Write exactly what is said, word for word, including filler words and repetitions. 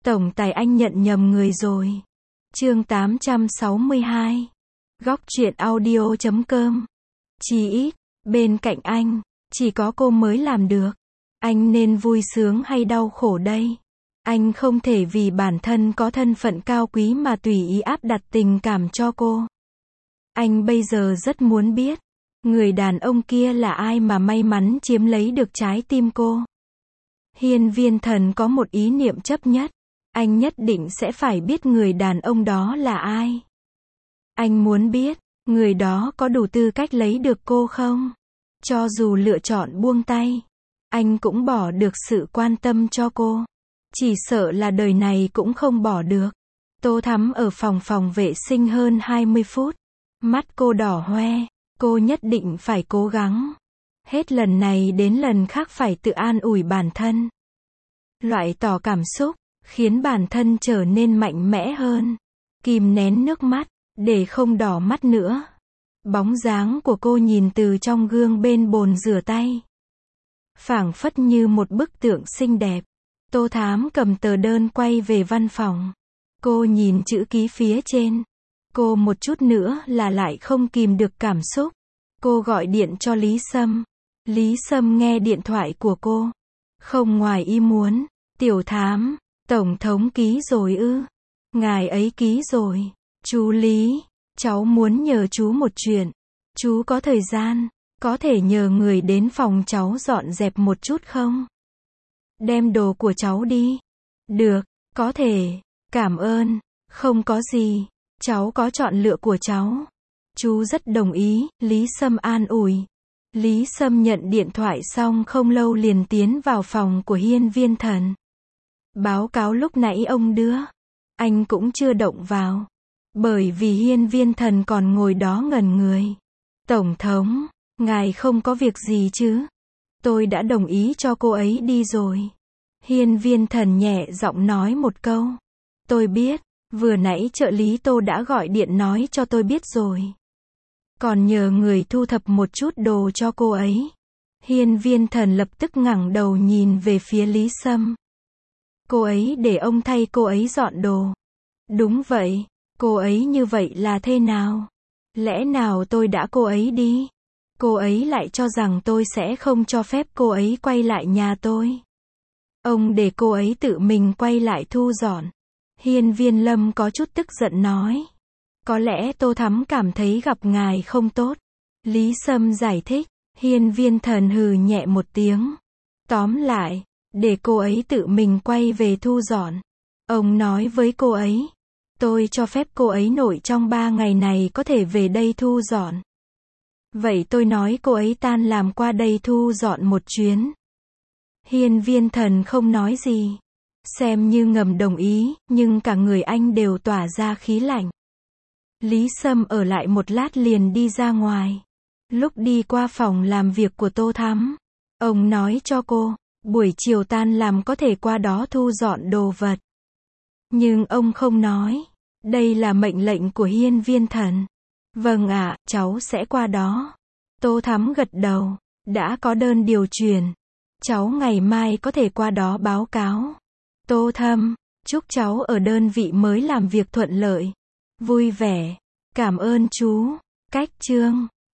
Tổng tài anh nhận nhầm người rồi. Chương tám trăm sáu mươi hai. Góc truyện audio chấm com. Chí ít, bên cạnh anh, chỉ có cô mới làm được. Anh nên vui sướng hay đau khổ đây? Anh không thể vì bản thân có thân phận cao quý mà tùy ý áp đặt tình cảm cho cô. Anh bây giờ rất muốn biết, người đàn ông kia là ai mà may mắn chiếm lấy được trái tim cô. Hiên Viên Thần có một ý niệm chấp nhất. Anh nhất định sẽ phải biết người đàn ông đó là ai. Anh muốn biết, người đó có đủ tư cách lấy được cô không? Cho dù lựa chọn buông tay, anh cũng bỏ được sự quan tâm cho cô. Chỉ sợ là đời này cũng không bỏ được. Tô Thắm ở phòng phòng vệ sinh hơn hai mươi phút. Mắt cô đỏ hoe, cô nhất định phải cố gắng. Hết lần này đến lần khác phải tự an ủi bản thân. Loại tỏ cảm xúc, khiến bản thân trở nên mạnh mẽ hơn. Kìm nén nước mắt, để không đỏ mắt nữa. Bóng dáng của cô nhìn từ trong gương bên bồn rửa tay. Phảng phất như một bức tượng xinh đẹp. Tô Thám cầm tờ đơn quay về văn phòng. Cô nhìn chữ ký phía trên. Cô một chút nữa là lại không kìm được cảm xúc. Cô gọi điện cho Lý Sâm. Lý Sâm nghe điện thoại của cô. Không ngoài ý muốn, Tiểu Thám, Tổng thống ký rồi ư? Ngài ấy ký rồi. Chú Lý, cháu muốn nhờ chú một chuyện. Chú có thời gian, có thể nhờ người đến phòng cháu dọn dẹp một chút không? Đem đồ của cháu đi. Được, có thể. Cảm ơn. Không có gì. Cháu có chọn lựa của cháu. Chú rất đồng ý, Lý Sâm an ủi. Lý Sâm nhận điện thoại xong không lâu liền tiến vào phòng của Hiên Viên Thần. Báo cáo lúc nãy ông đưa, anh cũng chưa động vào. Bởi vì Hiên Viên Thần còn ngồi đó ngẩn người. Tổng thống, ngài không có việc gì chứ? Tôi đã đồng ý cho cô ấy đi rồi. Hiên Viên Thần nhẹ giọng nói một câu. Tôi biết, vừa nãy trợ lý Tô đã gọi điện nói cho tôi biết rồi. Còn nhờ người thu thập một chút đồ cho cô ấy. Hiên Viên Thần lập tức ngẩng đầu nhìn về phía Lý Sâm. Cô ấy để ông thay cô ấy dọn đồ. Đúng vậy, cô ấy như vậy là thế nào? Lẽ nào tôi đã cô ấy đi? Cô ấy lại cho rằng tôi sẽ không cho phép cô ấy quay lại nhà tôi. Ông để cô ấy tự mình quay lại thu dọn. Hiên Viên Lâm có chút tức giận nói. Có lẽ Tô Thắm cảm thấy gặp ngài không tốt. Lý Sâm giải thích. Hiên Viên Thần hừ nhẹ một tiếng. Tóm lại, để cô ấy tự mình quay về thu dọn. Ông nói với cô ấy. Tôi cho phép cô ấy nội trong ba ngày này có thể về đây thu dọn. Vậy tôi nói cô ấy tan làm qua đây thu dọn một chuyến. Hiên Viên Thần không nói gì. Xem như ngầm đồng ý, nhưng cả người anh đều tỏa ra khí lạnh. Lý Sâm ở lại một lát liền đi ra ngoài. Lúc đi qua phòng làm việc của Tô Thắm, ông nói cho cô, buổi chiều tan làm có thể qua đó thu dọn đồ vật. Nhưng ông không nói. Đây là mệnh lệnh của Hiên Viên Thần. Vâng ạ, cháu sẽ qua đó. Tô Thắm gật đầu. Đã có đơn điều chuyển. Cháu ngày mai có thể qua đó báo cáo. Tô Thâm, chúc cháu ở đơn vị mới làm việc thuận lợi. Vui vẻ. Cảm ơn chú. Cách chương.